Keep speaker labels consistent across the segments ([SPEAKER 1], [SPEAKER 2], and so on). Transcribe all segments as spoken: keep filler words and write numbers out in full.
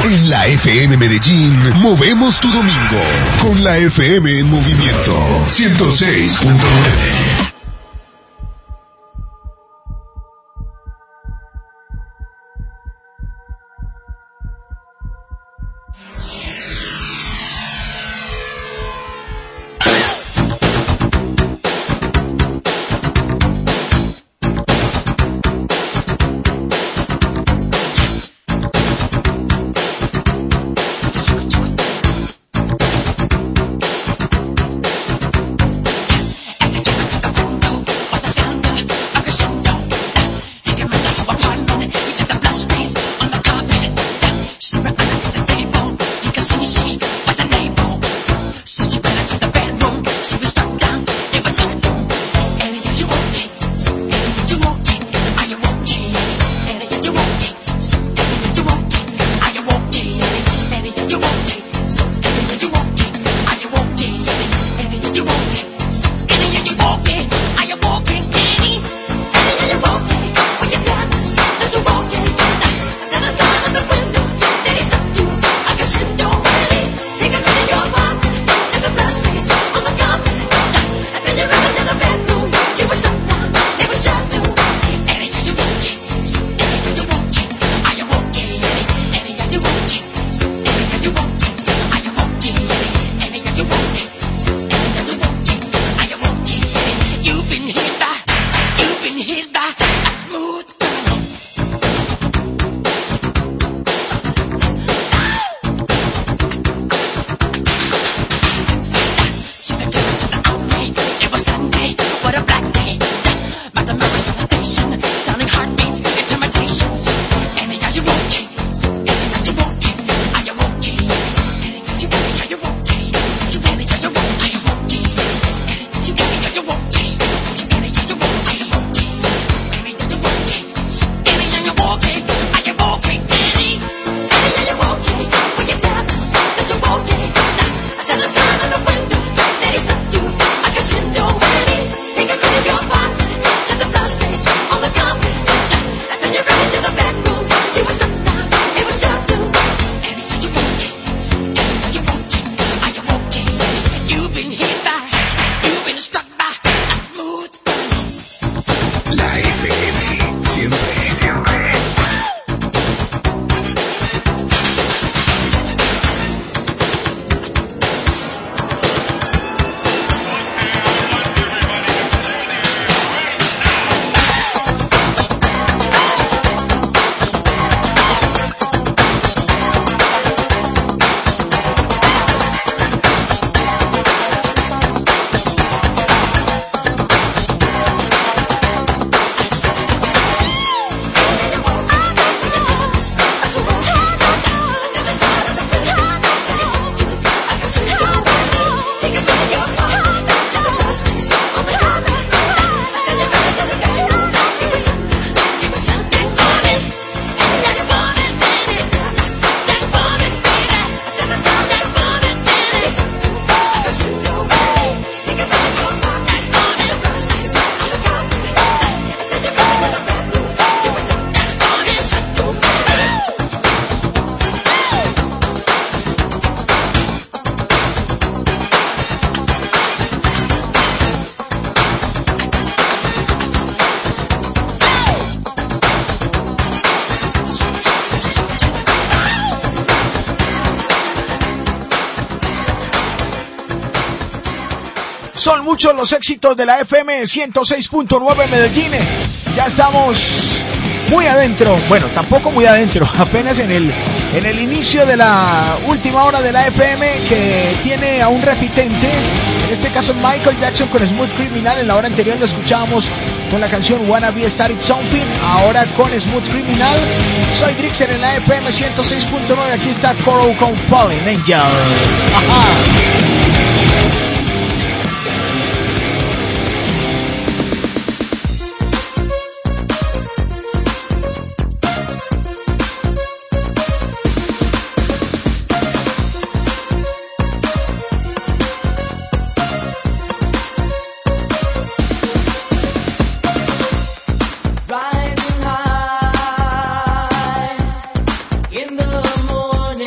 [SPEAKER 1] En la F M Medellín, movemos tu domingo con la F M en movimiento ciento seis punto nueve.
[SPEAKER 2] Son muchos los éxitos de la F M ciento seis punto nueve Medellín. Ya estamos muy adentro, bueno, tampoco muy adentro, apenas en el en el inicio de la última hora de la F M, que tiene a un repitente, en este caso Michael Jackson con Smooth Criminal. En la hora anterior lo escuchábamos con la canción Wanna Be Started Something, ahora con Smooth Criminal. Soy Drixer en la F M ciento seis punto nueve, aquí está Coral con Fallen Angel. Ajá.
[SPEAKER 3] Rising high in the morning.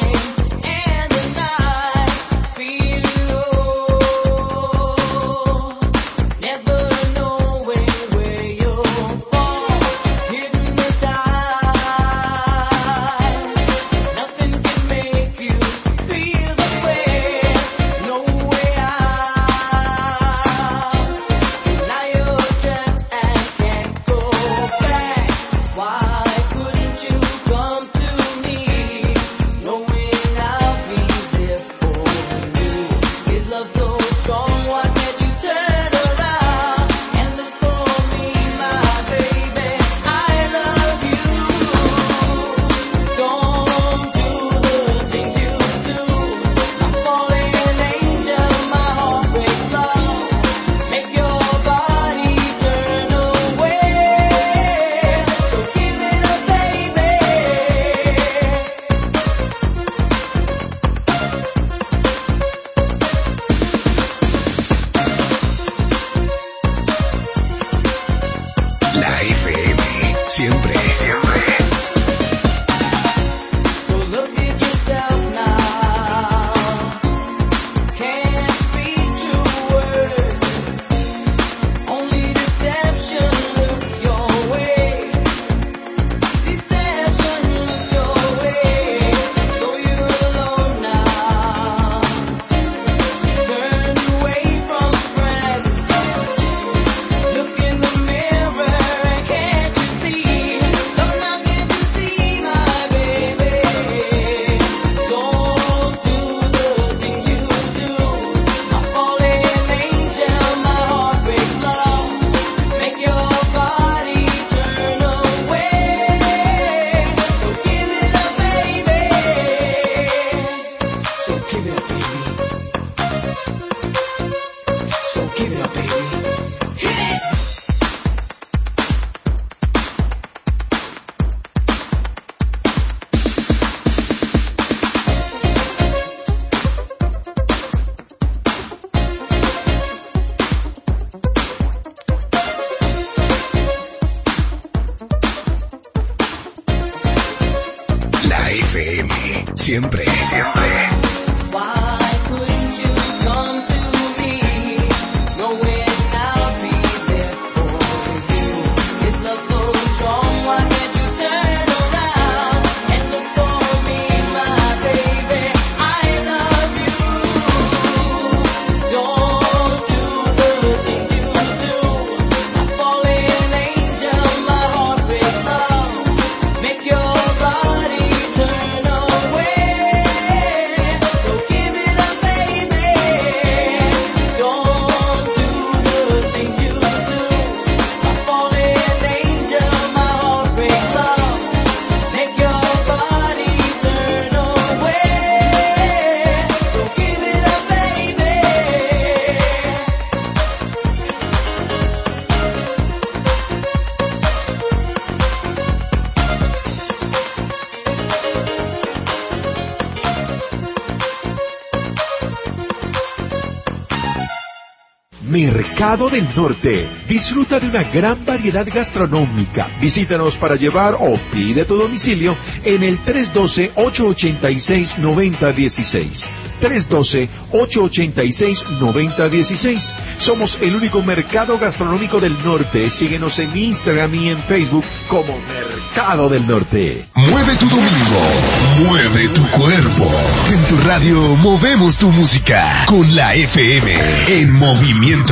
[SPEAKER 1] La F M, siempre, siempre.
[SPEAKER 3] Mercado del Norte. Disfruta de una gran variedad gastronómica. Visítanos para llevar o pide tu domicilio en el tres uno dos, ocho ocho seis, nueve cero uno seis. tres uno dos, ocho ocho seis, nueve cero uno seis. Somos el único mercado gastronómico del norte. Síguenos en Instagram y en Facebook como Mercado del Norte.
[SPEAKER 1] Mueve tu domingo, mueve tu cuerpo. En tu radio movemos tu música con la F M en movimiento.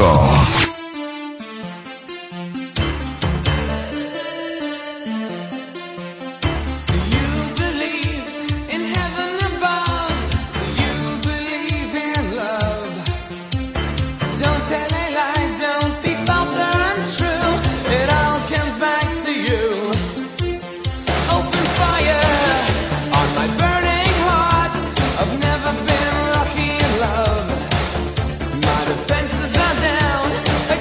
[SPEAKER 4] Defenses are down.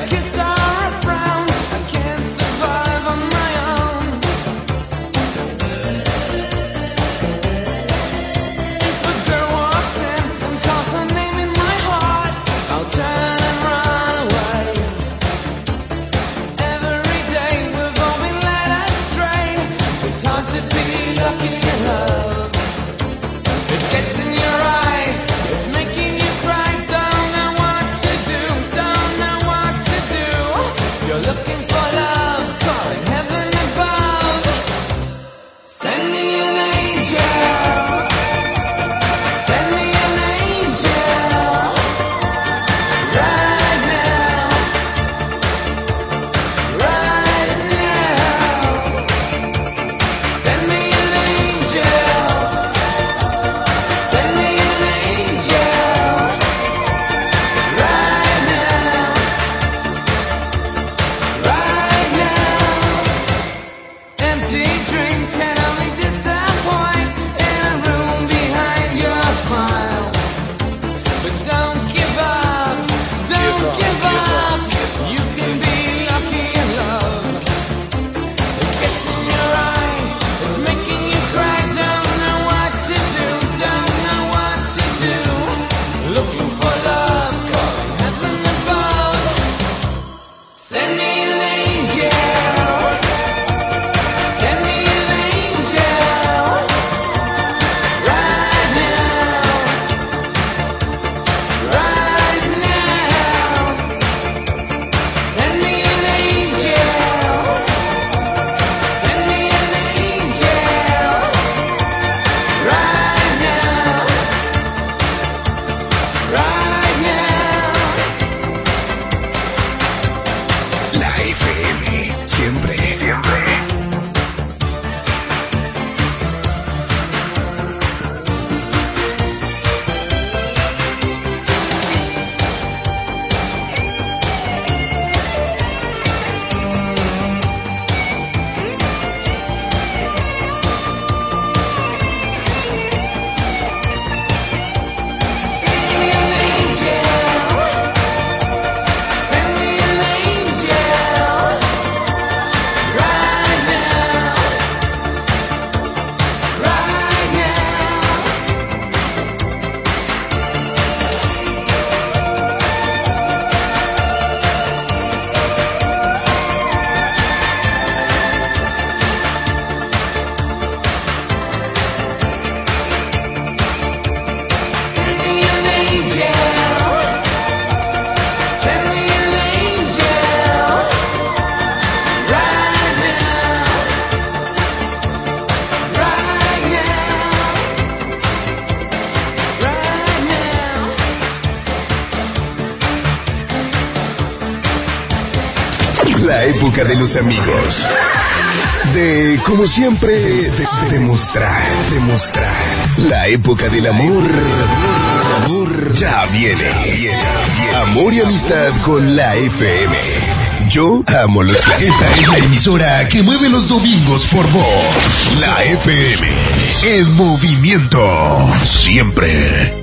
[SPEAKER 1] época de los amigos. De, como siempre, de, de demostrar, demostrar. La época del amor, amor ya viene. Amor y amistad con la F M. Yo amo los clásicos. Esta es la emisora que mueve los domingos por voz. La F M. En movimiento. Siempre.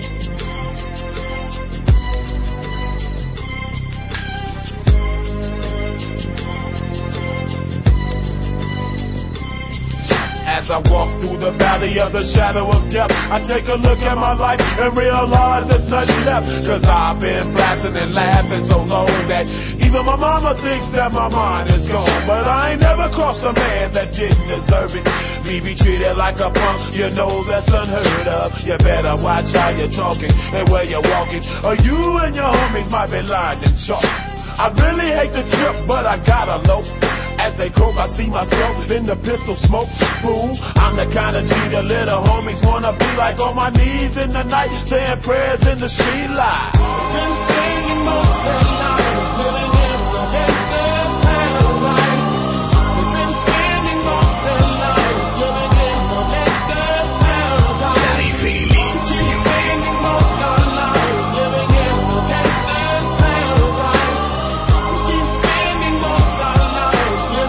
[SPEAKER 4] As I walk through the valley of the shadow of death, I take a look at my life and realize there's nothing left. Cause I've been blasting and laughing so long that even my mama thinks that my mind is gone. But I ain't never crossed a man that didn't deserve it. Me be treated like a punk, you know that's unheard of. You better watch how you're talking and where you're walking, or you and your homies might be lined in chalk. I really hate the trip, but I gotta low. As they croak, I see myself in the pistol smoke. Fool, I'm the kind of G the little homies wanna be like, on my knees in the night, saying prayers in the street light. Been spending most of the night living in the gangster paradise. Been spending most of the night living in the gangster paradise.
[SPEAKER 1] La F M siempre.
[SPEAKER 4] Spending most of the night living in the gangster paradise. Keep spending most of the night.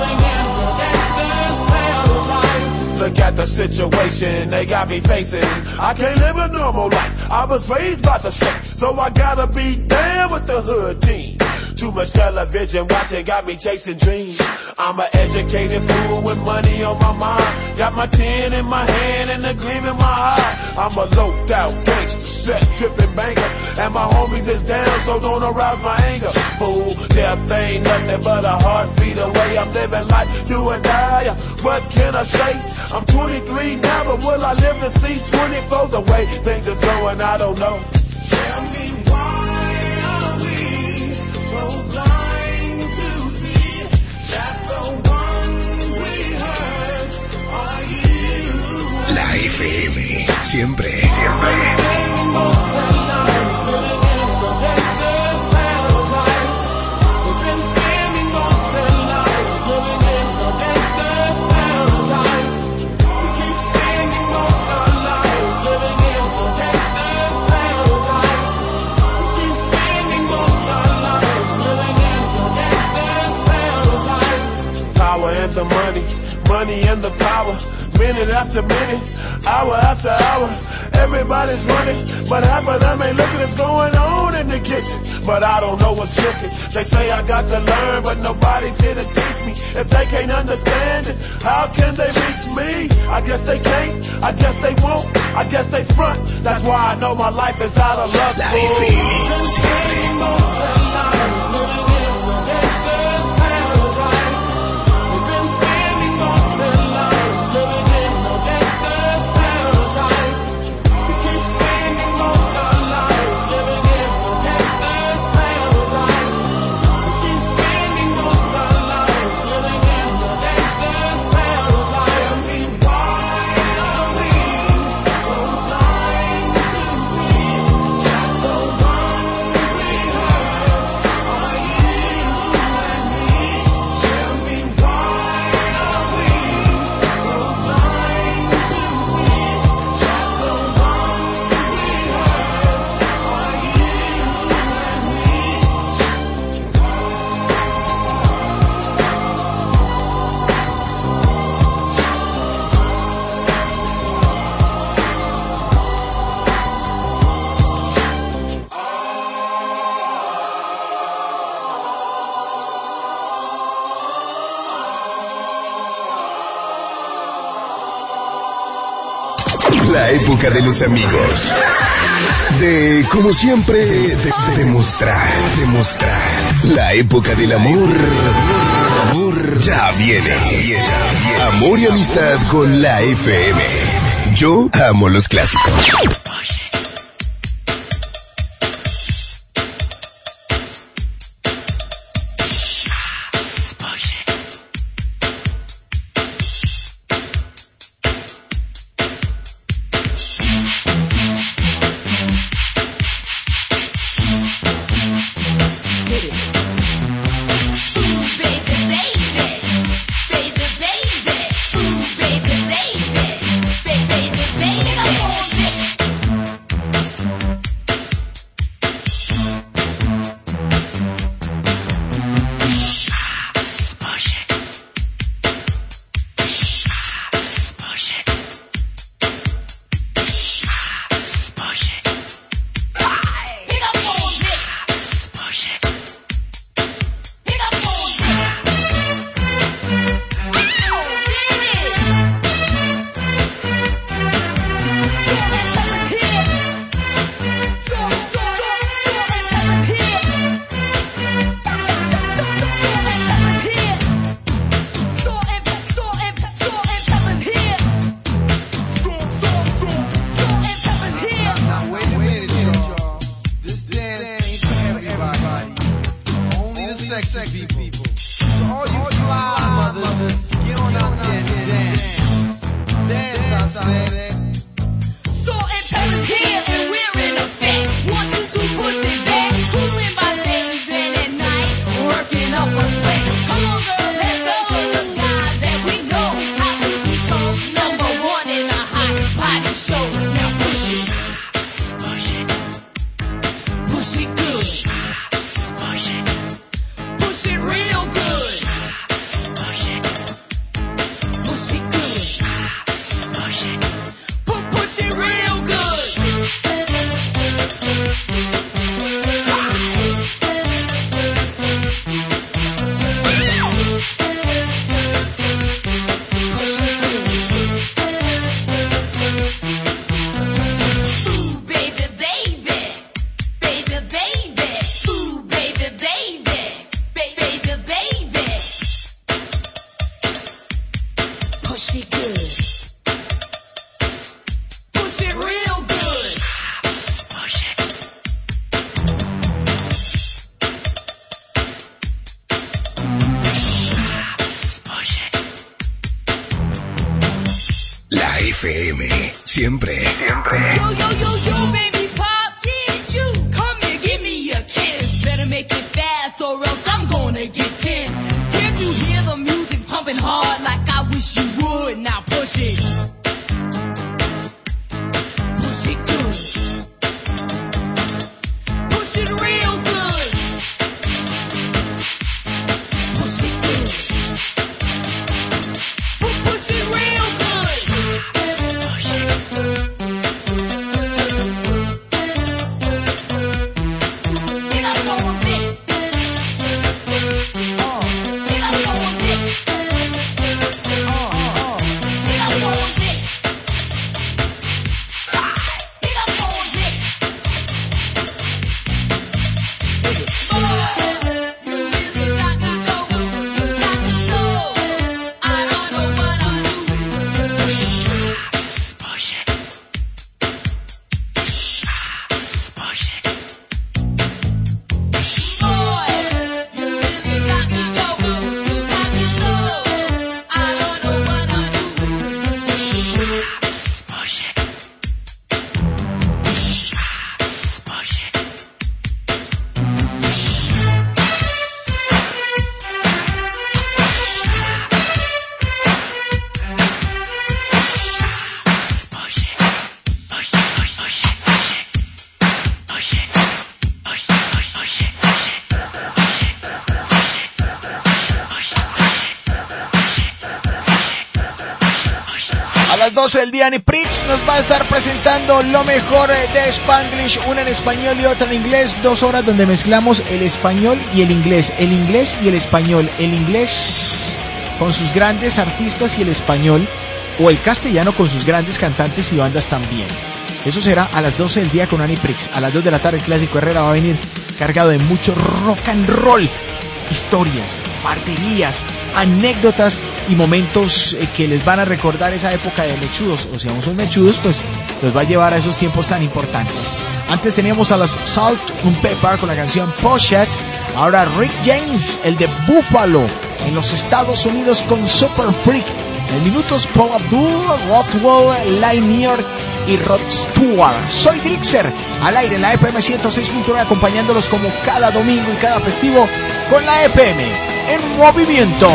[SPEAKER 4] Look at the situation they got me facing. I can't live a normal life. I was raised by the state, so I gotta be down with the hood team. Too much television watching got me chasing dreams. I'm an educated fool with money on my mind. Got my tin in my hand and a gleam in my eye. I'm a loped out gangster, set tripping banker, and my homies is down, so don't arouse my anger. Fool, death ain't nothing but a heartbeat away. I'm living life, do or die. What can I say? I'm twenty-three now, but will I live to see twenty-four? The way things is going, I don't know. Tell me why are we so blind to see that the ones we hurt are you?
[SPEAKER 1] La F M siempre, siempre.
[SPEAKER 4] The money, money and the power, minute after minute, hour after hour, everybody's running, but half of them ain't looking what's going on in the kitchen, but I don't know what's cooking. They say I got to learn, but nobody's here to teach me. If they can't understand it, how can they reach me? I guess they can't, I guess they won't, I guess they front, that's why I know my life is out of luck.
[SPEAKER 1] La F M siempre. La época de los amigos. De, como siempre, de, de demostrar, demostrar. La época del amor, amor ya viene. Amor y amistad con la F M. Yo amo los clásicos.
[SPEAKER 5] Ooh, baby, baby. sexy people. So all you fly mothers, get on out there and dance. Dance, I said.
[SPEAKER 6] Salt and pepper's here and we're in effect. Want you to push it back. Cooling my days in at night. Working up a sweat. Come on, girl, let's go. Show the guys that we know how to be so number one in a hot body show. Now push it. Push it. Push it good. Push it. Push it real good. Push it. Push it good. Push it. Pu- push it real good. Ooh, baby, baby. Baby, baby. Ooh, baby, baby. Ba- baby, baby. Push it good. Push it real good. Push it. Push it.
[SPEAKER 1] La F M, siempre, siempre.
[SPEAKER 6] Yo, yo, yo, yo, baby pop, yeah, you. Come here, give me a kiss. Better make it fast or else I'm gonna get pissed. Can't you hear the music pumping hard like I wish you would? Now push it. Push it good. Push it real good. Push it good. Pu- Push it real good. Push it. Get up on a bit. Oh. Get up on a bit. Oh, oh. Get up on a bit. Get up on a bit. Boy, you really got to go. You got to know. I don't know what I'm doing. Push it. Push it. Boy, you really got to go. You got to know. I don't know what I'm doing. Push it. Push it. Push it. Push it. Push it. Push it. Push it. Push it. Push it.
[SPEAKER 2] A las doce del día, Annie Prix nos va a estar presentando lo mejor de Spanglish, una en español y otra en inglés. Dos horas donde mezclamos el español y el inglés, el inglés y el español, el inglés con sus grandes artistas y el español o el castellano con sus grandes cantantes y bandas también. Eso será a las doce del día con Annie Prix. A las dos de la tarde el Clásico Herrera va a venir cargado de mucho rock and roll, historias, parterías, anécdotas y momentos eh, que les van a recordar esa época de mechudos. O si aún son mechudos, pues los va a llevar a esos tiempos tan importantes. Antes teníamos a las Salt and Pepper con la canción Push It. Ahora Rick James, el de Buffalo, en los Estados Unidos con Super Freak. En minutos Paul Abdul, Rothwell, Lanier y Rod Stewart. Soy Drixer, al aire en la F M ciento seis punto nueve, acompañándolos como cada domingo y cada festivo con la F M en movimiento.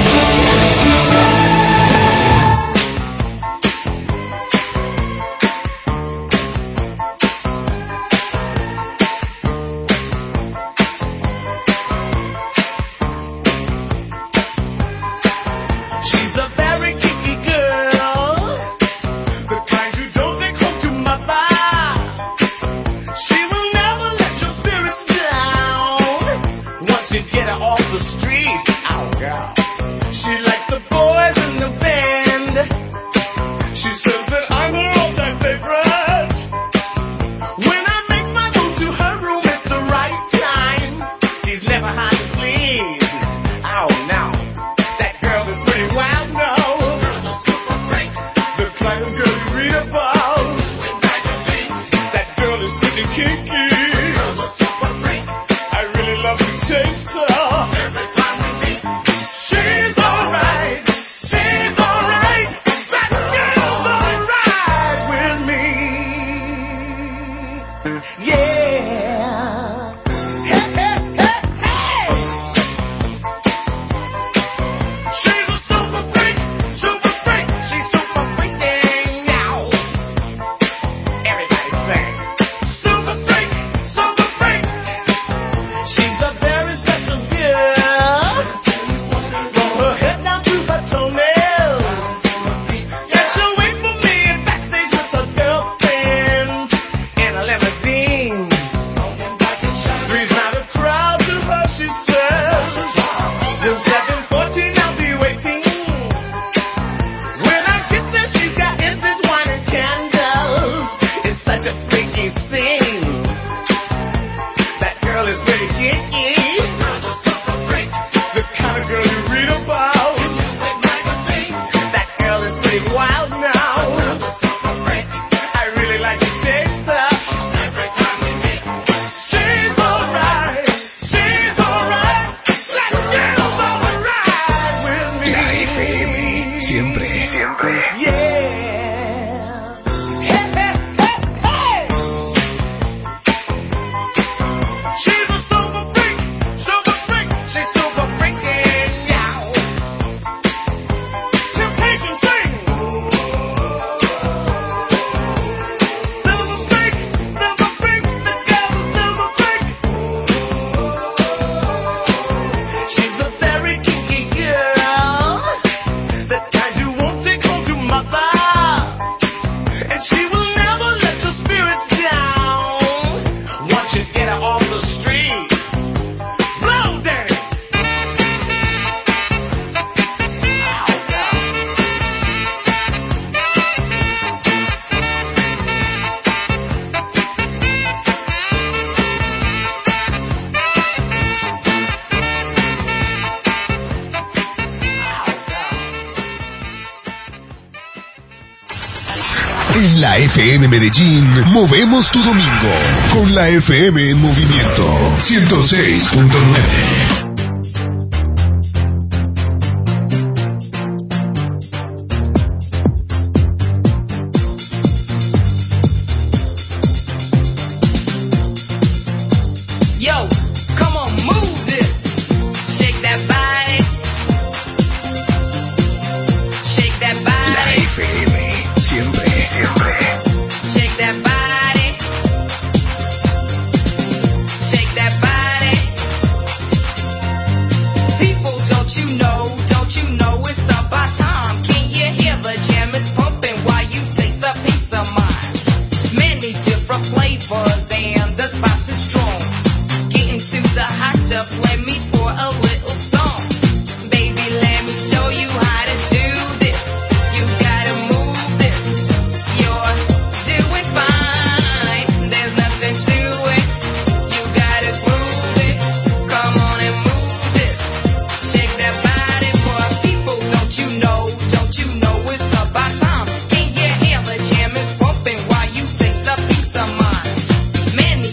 [SPEAKER 4] She's a very kinky girl, the kind you don't take home to mother. She will never let your spirits down once you get her off the street. Oh, girl. She likes the
[SPEAKER 5] Yeah. Hey, hey, hey, hey. She's a super freak, super freak. She's super freaking now. Everybody sing. Super freak, super freak. She's a very special girl. From her head down to her toenails. Yeah, she'll wait for me backstage with her girlfriends in a limousine. Three's not a crowd, to her she's twelve. Room seven fourteen, I'll be waiting. When I get there, she's got incense, wine, and candles. It's such a freaky scene. That girl is pretty kinky. The kind of girl you read about. That girl is pretty wild now. I really like to taste her. She's alright, she's alright. Let's get on the ride with me.
[SPEAKER 1] La F M, siempre, siempre.
[SPEAKER 5] Yeah. Hey, hey, hey, hey. She's a super freak, super freak. She's super freaking now. Temptation swing. Silver freak, silver freak. The devil's silver freak. She's a very kinky girl. The kind you won't take home to mother. And she will never let your spirits down. Once you get her off the street, blow down.
[SPEAKER 1] En la F M Medellín, movemos tu domingo con la F M en movimiento ciento seis punto nueve.
[SPEAKER 5] Yo, come on, move this. Shake that body. Shake that
[SPEAKER 1] La
[SPEAKER 5] body.
[SPEAKER 1] F M, siempre, siempre.
[SPEAKER 5] Shake that body. Shake that body. People, don't you know, don't you know it's about time? Can you hear the jam is pumping while you taste a piece of mine? Many different flavors and the spice is strong. Get into the hot stuff, let me pour a little song. Baby, let me show you how to do this. You gotta move this. You're doing fine. There's nothing to it. You gotta groove it. Come on and move this. Shake that body for people. Don't you know? Don't you know it's about time? Can you hear the jam is pumping while you taste a piece of mine? Many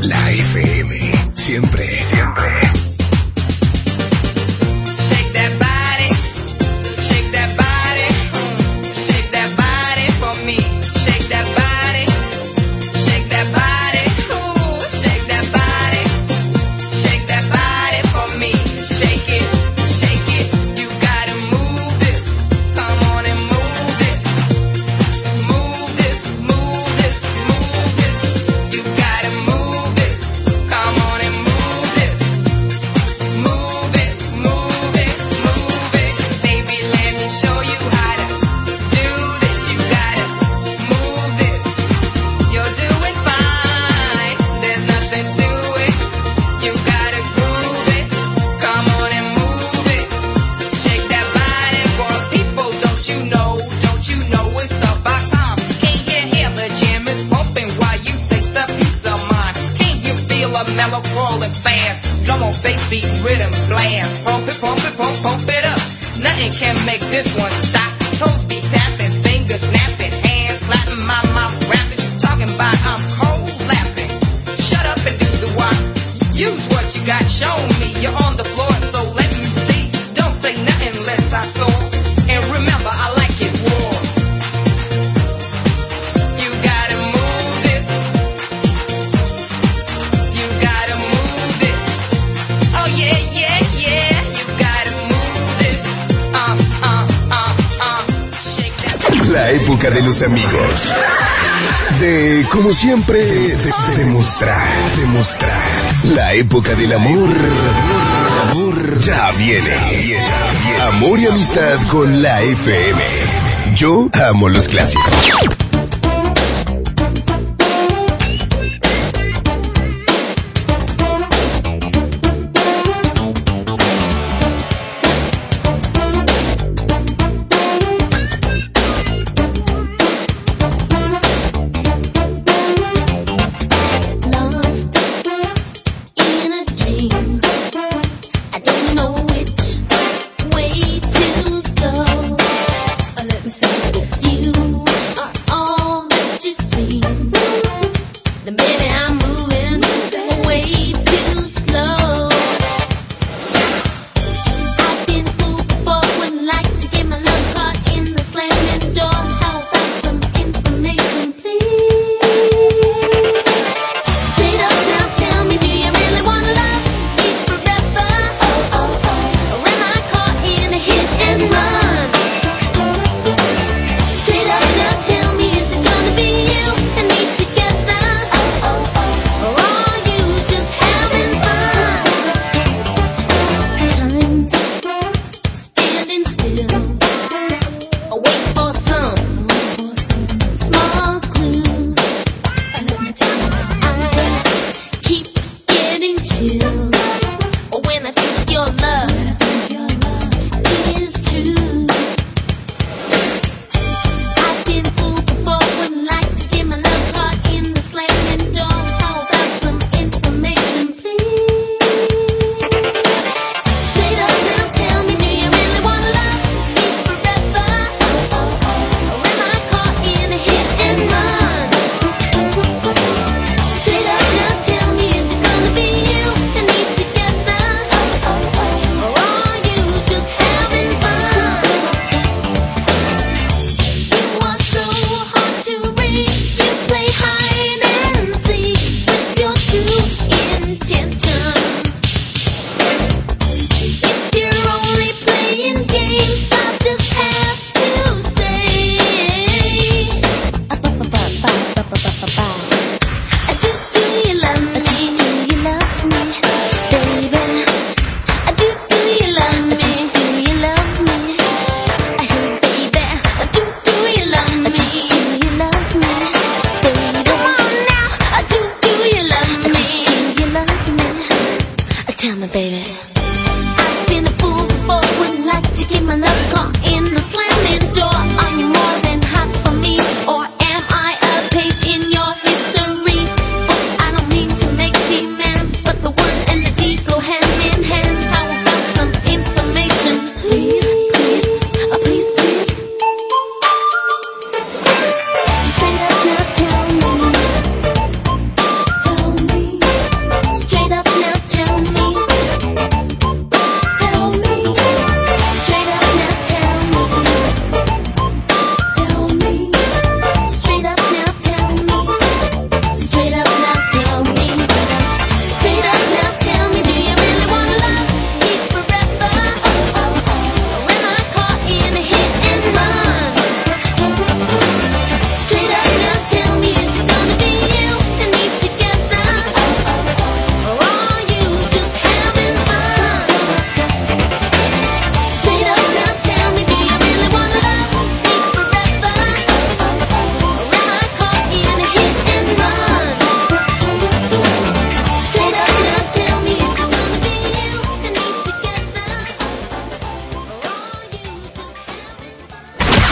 [SPEAKER 1] La F M, siempre, siempre.
[SPEAKER 5] Shake that body, shake that body, shake that body for me. Shake that body, shake that body, ooh, shake that body, shake that body for me. Shake it, shake it, you gotta move this. Come on and move this, move this, move this, move this. You gotta move this. Come on and move this. Move it, move it, move it. Baby, let me show you how to do this. You gotta move this. You're doing fine. There's nothing to it. You gotta groove it. Come on and move it. Shake that body for people. Don't you know? Don't you know it's about time? Can't you hear the jam is pumping while you taste a piece of mine? Can't you feel a mellow crawling fast? Drum on bass beat, rhythm blast. Pump it, pump it, pump, pump it up. Nothing can make this one stop. Toes be tapping, fingers snapping, hands slapping, my mouth rapping. Talking about I'm cold laughing. Shut up and do the walk. Use what you got, show me. You're on the floor, so let me see. Don't say nothing unless I saw. And remember, I like it raw. You gotta move this. You gotta move this. Oh yeah, yeah, yeah. You gotta move this. Uh, uh, uh, uh. Shake that.
[SPEAKER 1] La época de los amigos. De, como siempre, de, de demostrar, demostrar. La época del amor. Amor ya viene. Amor y amistad con la F M. Yo amo los clásicos.
[SPEAKER 6] Lost in a dream. I don't know which way to go. Oh, let me say, if you are all that you seem, then maybe I'm moving way too slow. I've been fooled before, wouldn't like to get my love caught in the slamming door. How about some information, please? Straight up now, tell me, do you really wanna love me forever? Oh, oh, oh. Or am I caught in a hit and run? Straight up now, tell me, is it gonna be you and me together? Oh, oh,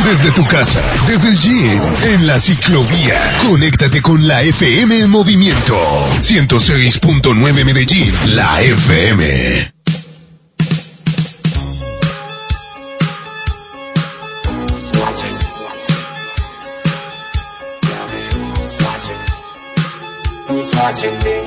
[SPEAKER 1] Desde tu casa, desde el gym, en la ciclovía. Conéctate con la F M en movimiento. ciento seis punto nueve Medellín, la F M.
[SPEAKER 7] Watching me.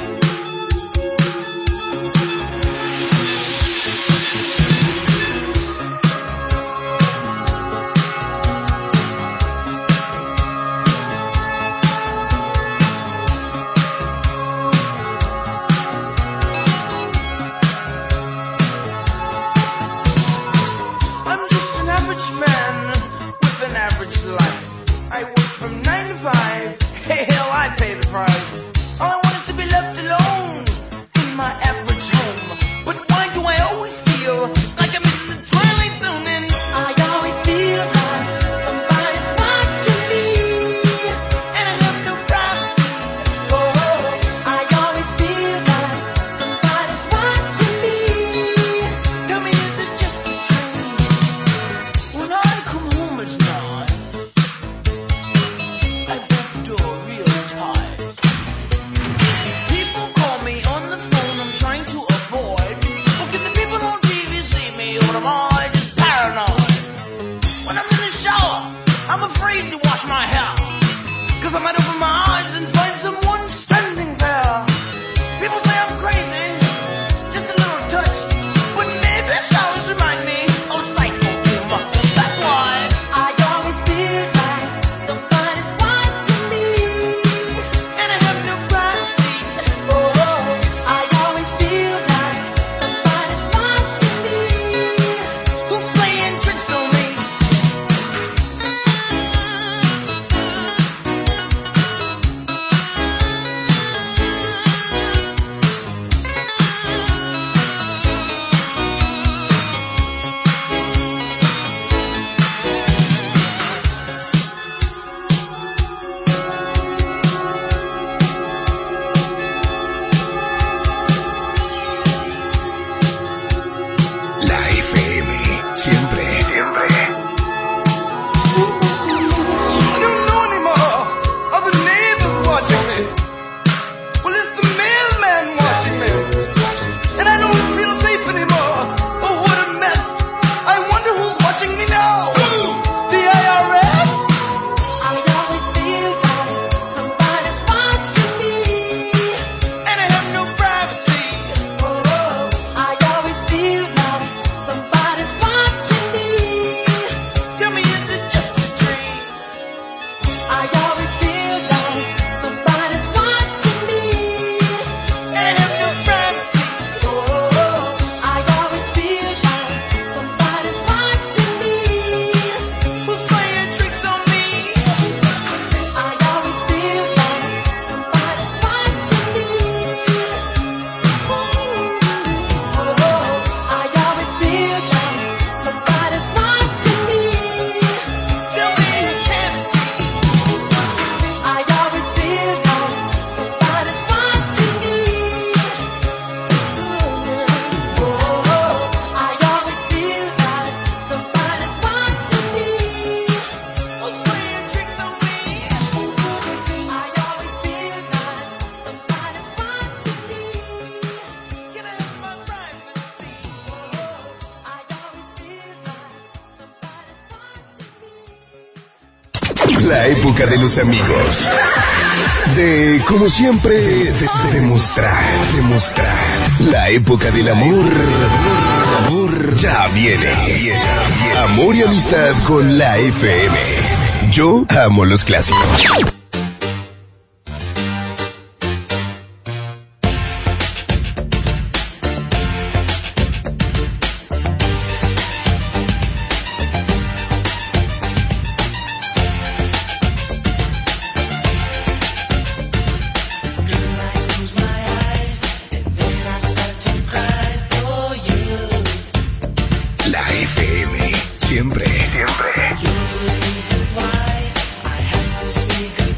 [SPEAKER 5] I'm just an average man with an average life. I work from nine to five. Hey, hell, I pay the price. All I want is to be left alone in my average home. But why do I always feel like I'm in the twilight zone? And I always feel like somebody's watching me, and I have no privacy. Oh, I always feel like somebody's watching me. Tell me, is it just a dream? When I come home at night, I walk the door real tight. People call me on the phone, I'm trying to avoid. But can the people on T V see me, or am I just paranoid? When I'm in the shower, I'm afraid to wash my hair, cause I might open my eyes and find someone standing there. People say I'm crazy, just a little touch, but maybe showers remind me of psycho humor. That's why I always feel like somebody's watching me, and I have no privacy. Oh, I always feel like somebody's watching me, who's playing tricks on me.
[SPEAKER 1] La F M, siempre, siempre.
[SPEAKER 5] I don't know anymore. Are the neighbors watching me? Well, it's the mailman watching me. And I don't feel safe anymore. Oh, what a mess. I wonder who's watching me now. The I R S? I always feel like somebody's watching me, and I have no privacy. Oh, I always feel like somebody's watching me. Tell me, is it just a dream? I always feel like somebody's watching me, and I have no privacy. Oh, I always feel like somebody's watching me, who's playing tricks on me. I always feel like somebody's watching me. Oh, I always feel like somebody's watching me. Tell me who can it be? I always feel like somebody's watching me. Oh, I always feel like somebody's watching me, who's playing tricks on me. I always feel like somebody's watching me. Can I have my privacy? Oh, I always feel like somebody's watching me.
[SPEAKER 1] La época de los amigos. De, como siempre, de, de demostrar, demostrar. La época del amor, amor, ya viene. Amor y amistad con la F M. Yo amo los clásicos. La F M, siempre, siempre.
[SPEAKER 5] You're the reason why I have to say goodbye.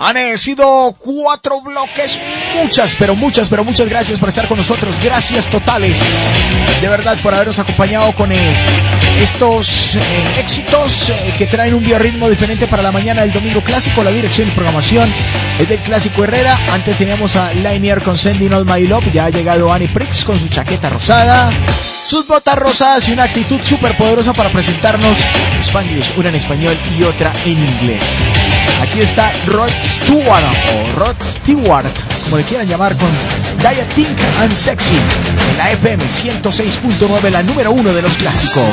[SPEAKER 2] Han sido cuatro bloques, muchas, pero muchas, pero muchas gracias por estar con nosotros. Gracias totales, de verdad, por habernos acompañado con eh, estos eh, éxitos eh, que traen un biorritmo diferente para la mañana del domingo clásico. La dirección y programación es del Clásico Herrera. Antes teníamos a Linier con Sending All My Love. Ya ha llegado Annie Prix con su chaqueta rosada, sus botas rosadas y una actitud súper poderosa para presentarnos Spanglish, una en español y otra en inglés. Aquí está Rod Stewart o Rod Stewart, como le quieran llamar, con Dieting and Sexy en la F M ciento seis punto nueve, la número uno de los clásicos.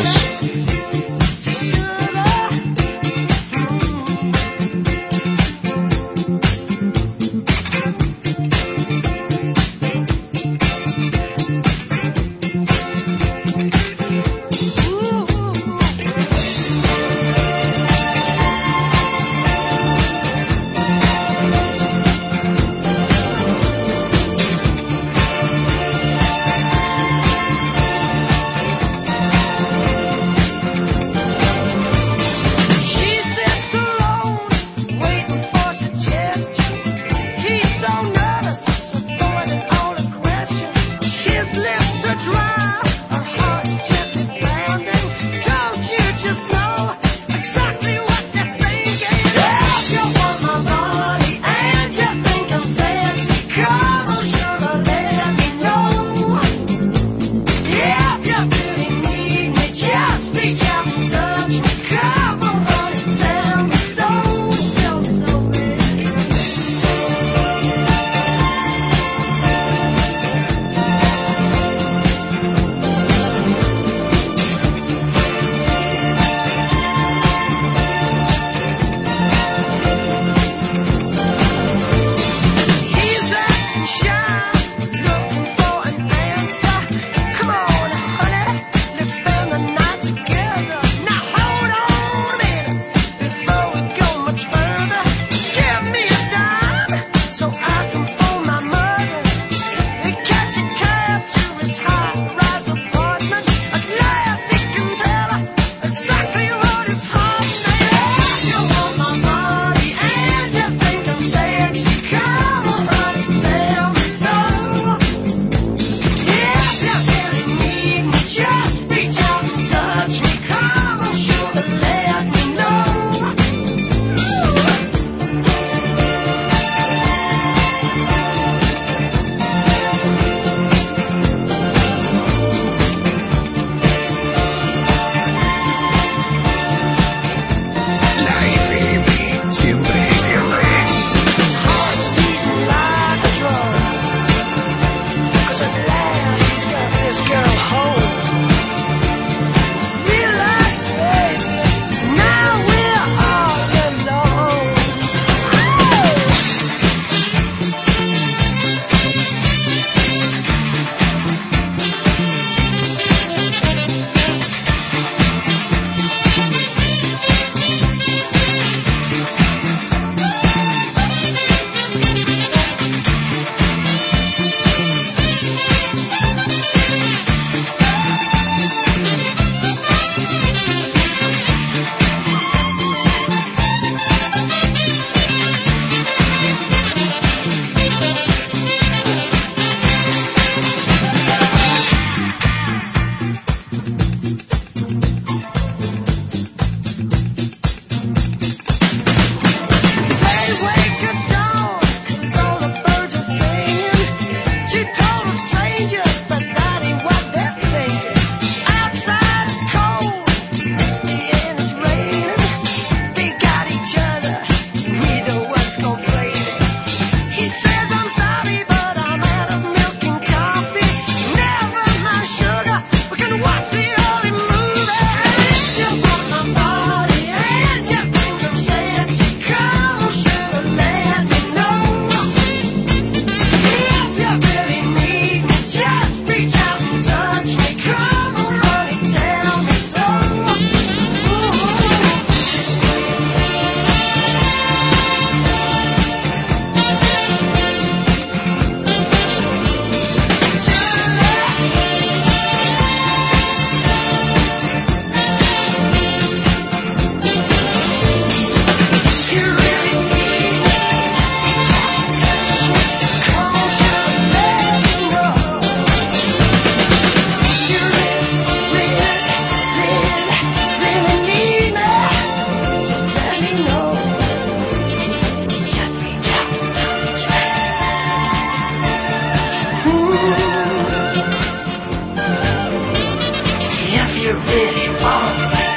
[SPEAKER 7] me.